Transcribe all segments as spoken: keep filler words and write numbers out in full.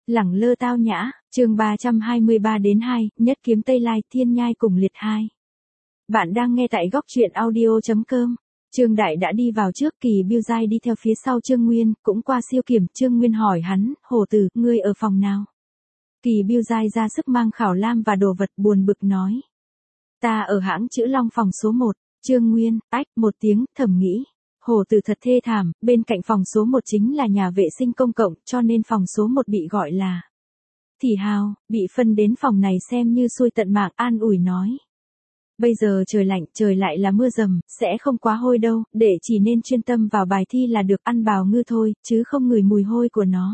Lẳng lơ tao nhã, chương ba trăm hai mươi ba đến hai, nhất kiếm Tây Lai, thiên nhai cùng liệt hai. Bạn đang nghe tại góc truyện audio chấm com. Trương Đại đã đi vào trước, Kỳ Biêu Giai đi theo phía sau Trương Nguyên, cũng qua siêu kiểm. Trương Nguyên hỏi hắn, Hổ Tử, ngươi ở phòng nào? Kỳ Biêu Giai ra sức mang khảo lam và đồ vật, buồn bực nói. Ta ở hãng chữ Long phòng số một. Trương Nguyên, ách, một tiếng, thầm nghĩ. Hổ Tử thật thê thảm, bên cạnh phòng số một chính là nhà vệ sinh công cộng, cho nên phòng số một bị gọi là Thì Hào, bị phân đến phòng này xem như xui tận mạng, an ủi nói. Bây giờ trời lạnh, trời lại là mưa dầm, sẽ không quá hôi đâu, để chỉ nên chuyên tâm vào bài thi là được, ăn bào ngư thôi, chứ không ngửi mùi hôi của nó.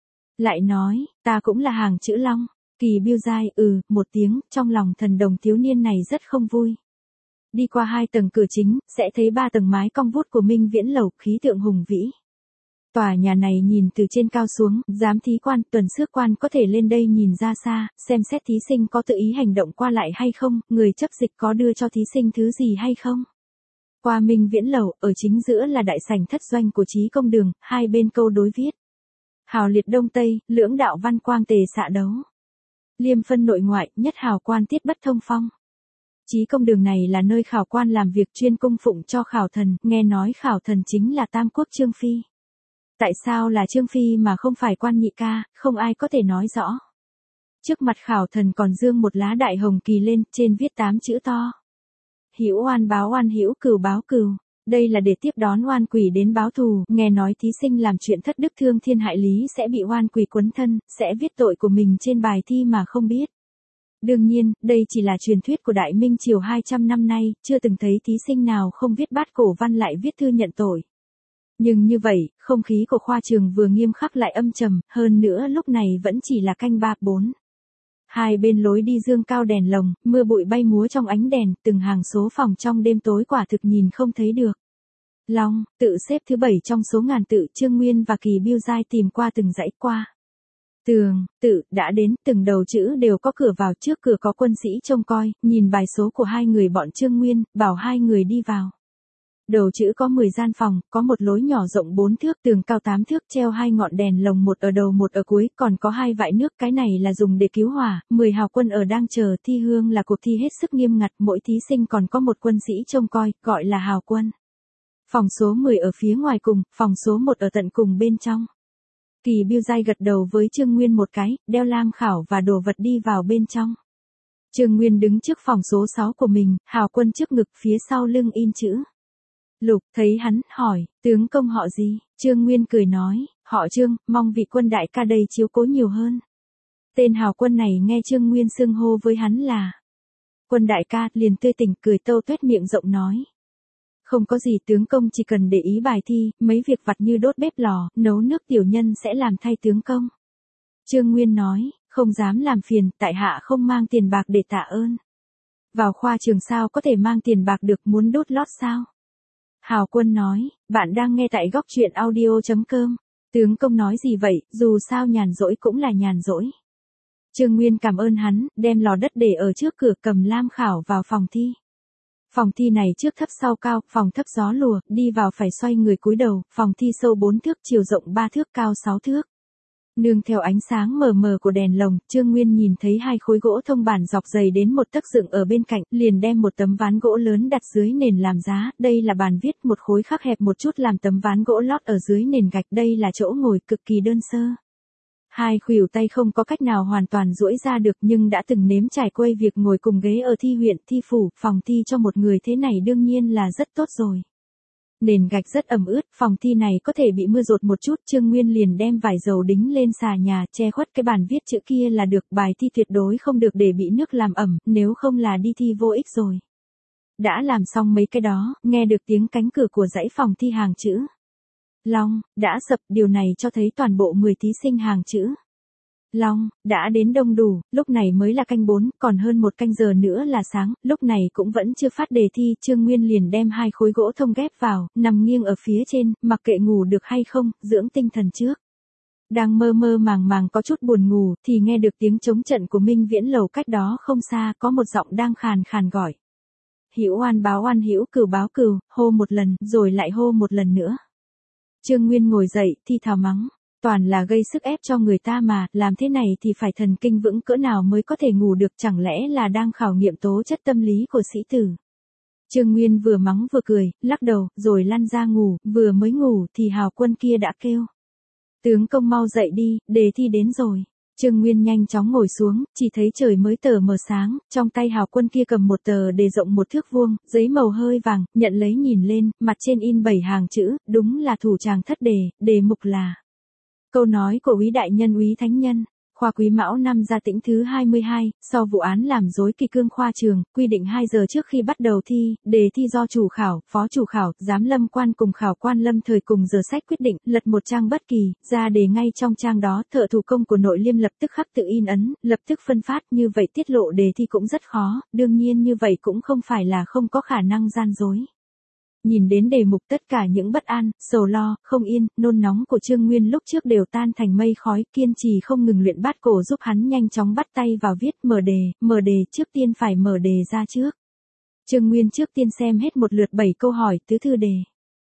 Lại nói, ta cũng là hàng chữ Long. Kỳ Biêu Giai, ừ, một tiếng, trong lòng thần đồng thiếu niên này rất không vui. Đi qua hai tầng cửa chính, sẽ thấy ba tầng mái cong vút của Minh Viễn Lầu, khí tượng hùng vĩ. Tòa nhà này nhìn từ trên cao xuống, giám thí quan, tuần xước quan có thể lên đây nhìn ra xa, xem xét thí sinh có tự ý hành động qua lại hay không, người chấp dịch có đưa cho thí sinh thứ gì hay không. Qua Minh Viễn Lầu, ở chính giữa là đại sảnh thất doanh của Chí Công Đường, hai bên câu đối viết. Hào liệt đông tây, lưỡng đạo văn quang tề xạ đấu. Liêm phân nội ngoại, nhất hào quan tiết bất thông phong. Chí Công Đường này là nơi khảo quan làm việc chuyên cung phụng cho khảo thần, nghe nói khảo thần chính là Tam Quốc Trương Phi. Tại sao là Trương Phi mà không phải Quan Nhị Ca, không ai có thể nói rõ. Trước mặt khảo thần còn dương một lá đại hồng kỳ lên, trên viết tám chữ to. Hữu oan báo oan, hữu cừu báo cừu. Đây là để tiếp đón oan quỷ đến báo thù, nghe nói thí sinh làm chuyện thất đức thương thiên hại lý sẽ bị oan quỷ quấn thân, sẽ viết tội của mình trên bài thi mà không biết. Đương nhiên, đây chỉ là truyền thuyết của Đại Minh triều hai trăm năm nay, chưa từng thấy thí sinh nào không viết bát cổ văn lại viết thư nhận tội. Nhưng như vậy, không khí của khoa trường vừa nghiêm khắc lại âm trầm, hơn nữa lúc này vẫn chỉ là canh ba bốn. Hai bên lối đi dương cao đèn lồng, mưa bụi bay múa trong ánh đèn, từng hàng số phòng trong đêm tối quả thực nhìn không thấy được. Long, tự xếp thứ bảy trong số ngàn tự, Trương Nguyên và Kỳ Biêu Giai tìm qua từng dãy qua. Tường, tự, đã đến, từng đầu chữ đều có cửa vào, trước cửa có quân sĩ trông coi, nhìn bài số của hai người bọn Trương Nguyên, bảo hai người đi vào. Đầu chữ có mười gian phòng, có một lối nhỏ rộng bốn thước, tường cao tám thước, treo hai ngọn đèn lồng, một ở đầu một ở cuối, còn có hai vại nước, cái này là dùng để cứu hỏa, mười hào quân ở đang chờ thi hương, là cuộc thi hết sức nghiêm ngặt, mỗi thí sinh còn có một quân sĩ trông coi, gọi là hào quân. Phòng số mười ở phía ngoài cùng, phòng số một ở tận cùng bên trong. Kỳ Biêu Giai gật đầu với Trương Nguyên một cái, đeo lam khảo và đồ vật đi vào bên trong. Trương Nguyên đứng trước phòng số sáu của mình, hào quân trước ngực, phía sau lưng in chữ Lục. Thấy hắn, hỏi, tướng công họ gì? Trương Nguyên cười nói, họ Trương, mong vị quân đại ca đây chiếu cố nhiều hơn. Tên hào quân này nghe Trương Nguyên xưng hô với hắn là Quân đại ca, liền tươi tỉnh cười tâu tuét miệng rộng nói. Không có gì tướng công, chỉ cần để ý bài thi, mấy việc vặt như đốt bếp lò, nấu nước tiểu nhân sẽ làm thay tướng công. Trương Nguyên nói, không dám làm phiền, tại hạ không mang tiền bạc để tạ ơn. Vào khoa trường sao có thể mang tiền bạc được, muốn đốt lót sao? Hào quân nói, bạn đang nghe tại góc truyện audio chấm com. Tướng công nói gì vậy, dù sao nhàn rỗi cũng là nhàn rỗi. Trương Nguyên cảm ơn hắn, đem lò đất để ở trước cửa, cầm lam khảo vào phòng thi. Phòng thi này trước thấp sau cao, phòng thấp gió lùa, đi vào phải xoay người cúi đầu, phòng thi sâu bốn thước, chiều rộng ba thước, cao sáu thước. Nương theo ánh sáng mờ mờ của đèn lồng, Trương Nguyên nhìn thấy hai khối gỗ thông bản dọc dày đến một tấc dựng ở bên cạnh, liền đem một tấm ván gỗ lớn đặt dưới nền làm giá, đây là bàn viết, một khối khắc hẹp một chút làm tấm ván gỗ lót ở dưới nền gạch, đây là chỗ ngồi cực kỳ đơn sơ. Hai khuỷu tay không có cách nào hoàn toàn duỗi ra được, nhưng đã từng nếm trải quay việc ngồi cùng ghế ở thi huyện, thi phủ, phòng thi cho một người thế này đương nhiên là rất tốt rồi. Nền gạch rất ẩm ướt, phòng thi này có thể bị mưa dột một chút, Trương Nguyên liền đem vải dầu đính lên xà nhà, che khuất cái bàn viết chữ kia là được, bài thi tuyệt đối không được để bị nước làm ẩm, nếu không là đi thi vô ích rồi. Đã làm xong mấy cái đó, nghe được tiếng cánh cửa của dãy phòng thi hàng chữ Long, đã sập, điều này cho thấy toàn bộ mười thí sinh hàng chữ Long, đã đến đông đủ, lúc này mới là canh bốn, còn hơn một canh giờ nữa là sáng, lúc này cũng vẫn chưa phát đề thi, Trương Nguyên liền đem hai khối gỗ thông ghép vào, nằm nghiêng ở phía trên, mặc kệ ngủ được hay không, dưỡng tinh thần trước. Đang mơ mơ màng màng có chút buồn ngủ, thì nghe được tiếng trống trận của Minh Viễn Lầu cách đó không xa, có một giọng đang khàn khàn gọi. Hữu oan báo oan, hữu cừu báo cừu, hô một lần, rồi lại hô một lần nữa. Trương Nguyên ngồi dậy, thi thào mắng. Toàn là gây sức ép cho người ta mà, làm thế này thì phải thần kinh vững cỡ nào mới có thể ngủ được, chẳng lẽ là đang khảo nghiệm tố chất tâm lý của sĩ tử. Trương Nguyên vừa mắng vừa cười, lắc đầu, rồi lăn ra ngủ, vừa mới ngủ thì Hào Quân kia đã kêu. Tướng công mau dậy đi, đề thi đến rồi. Trương Nguyên nhanh chóng ngồi xuống, chỉ thấy trời mới tờ mờ sáng, trong tay Hào Quân kia cầm một tờ đề rộng một thước vuông, giấy màu hơi vàng, nhận lấy nhìn lên, mặt trên in bảy hàng chữ, đúng là thủ tràng thất đề, đề mục là câu nói của úy đại nhân úy thánh nhân. Khoa Quý Mão năm Gia Tĩnh thứ hai mươi hai, sau vụ án làm rối kỳ cương khoa trường, quy định hai giờ trước khi bắt đầu thi, đề thi do chủ khảo, phó chủ khảo, giám lâm quan cùng khảo quan lâm thời cùng giờ sách quyết định, lật một trang bất kỳ, ra đề ngay trong trang đó, thợ thủ công của Nội Liêm lập tức khắc tự in ấn, lập tức phân phát, như vậy tiết lộ đề thi cũng rất khó, đương nhiên như vậy cũng không phải là không có khả năng gian dối. Nhìn đến đề mục tất cả những bất an, sầu lo, không yên, nôn nóng của Trương Nguyên lúc trước đều tan thành mây khói, kiên trì không ngừng luyện bát cổ giúp hắn nhanh chóng bắt tay vào viết, mở đề, mở đề, trước tiên phải mở đề ra trước. Trương Nguyên trước tiên xem hết một lượt bảy câu hỏi tứ thư đề.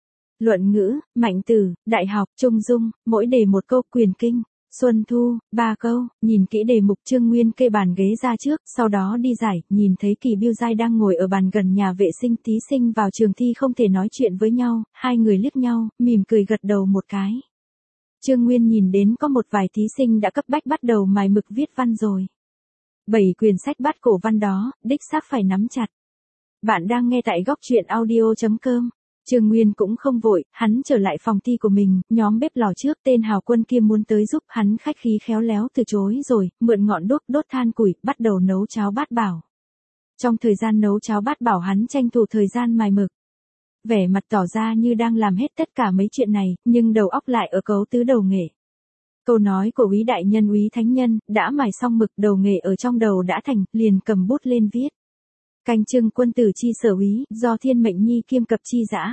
Luận ngữ, mạnh tử, đại học, trung dung, mỗi đề một câu, quyền kinh, xuân thu, ba câu, nhìn kỹ đề mục Trương Nguyên kê bàn ghế ra trước, sau đó đi giải, nhìn thấy Kỳ Biêu Giai đang ngồi ở bàn gần nhà vệ sinh, thí sinh vào trường thi không thể nói chuyện với nhau, hai người liếc nhau, mỉm cười gật đầu một cái. Trương Nguyên nhìn đến có một vài thí sinh đã cấp bách bắt đầu mài mực viết văn rồi. Bảy quyển sách bát cổ văn đó, đích xác phải nắm chặt. Bạn đang nghe tại góc truyện audio chấm com. Trương Nguyên cũng không vội, hắn trở lại phòng thi của mình, nhóm bếp lò trước, tên Hào Quân kia muốn tới giúp, hắn khách khí khéo léo từ chối rồi, mượn ngọn đuốc đốt than củi, bắt đầu nấu cháo bát bảo. Trong thời gian nấu cháo bát bảo hắn tranh thủ thời gian mài mực. Vẻ mặt tỏ ra như đang làm hết tất cả mấy chuyện này, nhưng đầu óc lại ở cấu tứ đầu nghệ. Câu nói của úy đại nhân úy thánh nhân, đã mài xong mực, đầu nghệ ở trong đầu đã thành, liền cầm bút lên viết. Canh Trưng quân tử chi sở úy, do thiên mệnh nhi kiêm cập chi dã.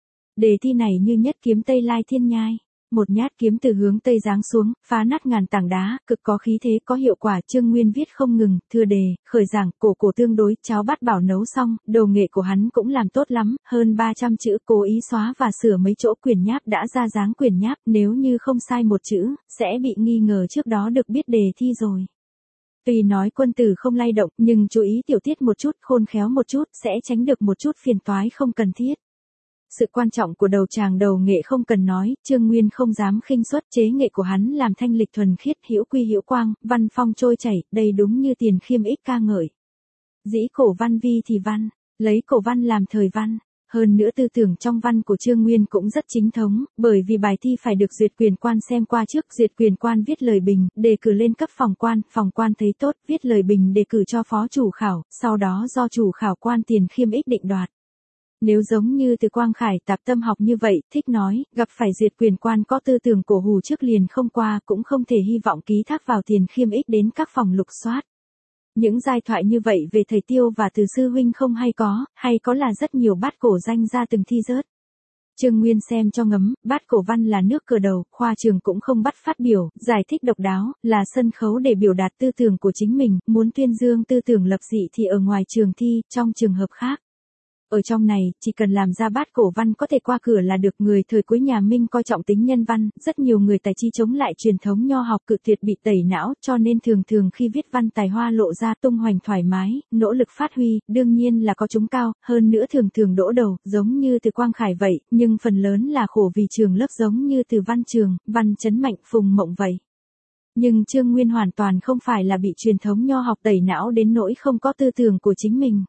Đề thi này như nhất kiếm Tây Lai thiên nhai. Một nhát kiếm từ hướng Tây giáng xuống, phá nát ngàn tảng đá, cực có khí thế có hiệu quả. Trương Nguyên viết không ngừng, thưa đề, khởi giảng, cổ cổ tương đối, cháo bát bảo nấu xong, đồ nghệ của hắn cũng làm tốt lắm, hơn ba trăm chữ, cố ý xóa và sửa mấy chỗ quyển nháp đã ra dáng quyển nháp, nếu như không sai một chữ, sẽ bị nghi ngờ trước đó được biết đề thi rồi. Tuy nói quân tử không lay động, nhưng chú ý tiểu tiết một chút, khôn khéo một chút, sẽ tránh được một chút phiền toái không cần thiết. Sự quan trọng của đầu tràng đầu nghệ không cần nói, Trương Nguyên không dám khinh suất, chế nghệ của hắn làm thanh lịch thuần khiết, hữu quy hữu quang, văn phong trôi chảy, đây đúng như Tiền Khiêm ích ca ngợi. Dĩ cổ văn vi thì văn, lấy cổ văn làm thời văn. Hơn nữa tư tưởng trong văn của Trương Nguyên cũng rất chính thống, bởi vì bài thi phải được duyệt quyền quan xem qua trước, duyệt quyền quan viết lời bình, đề cử lên cấp phòng quan, phòng quan thấy tốt, viết lời bình đề cử cho phó chủ khảo, sau đó do chủ khảo quan Tiền Khiêm ích định đoạt. Nếu giống như từ Quang Khải tạp tâm học như vậy, thích nói, gặp phải duyệt quyền quan có tư tưởng cổ hủ trước liền không qua, cũng không thể hy vọng ký thác vào Tiền Khiêm ích đến các phòng lục soát. Những giai thoại như vậy về thầy Tiêu và Từ sư huynh không hay có, hay có là rất nhiều bát cổ danh ra từng thi rớt. Trương Nguyên xem cho ngấm, bát cổ văn là nước cờ đầu, khoa trường cũng không bắt phát biểu, giải thích độc đáo, là sân khấu để biểu đạt tư tưởng của chính mình, muốn tuyên dương tư tưởng lập dị thì ở ngoài trường thi, trong trường hợp khác. Ở trong này, chỉ cần làm ra bát cổ văn có thể qua cửa là được. Người thời cuối nhà Minh coi trọng tính nhân văn, rất nhiều người tài chi chống lại truyền thống nho học cự tuyệt bị tẩy não, cho nên thường thường khi viết văn tài hoa lộ ra tung hoành thoải mái, nỗ lực phát huy, đương nhiên là có chúng cao, hơn nữa thường thường đỗ đầu, giống như từ Quang Khải vậy, nhưng phần lớn là khổ vì trường lớp giống như từ Văn Trường, Văn Chấn Mạnh, Phùng Mộng vậy. Nhưng Trương Nguyên hoàn toàn không phải là bị truyền thống nho học tẩy não đến nỗi không có tư tưởng của chính mình.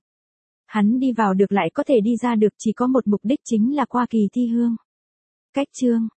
Hắn đi vào được lại có thể đi ra được chỉ có một mục đích chính là qua kỳ thi hương. Cách chương,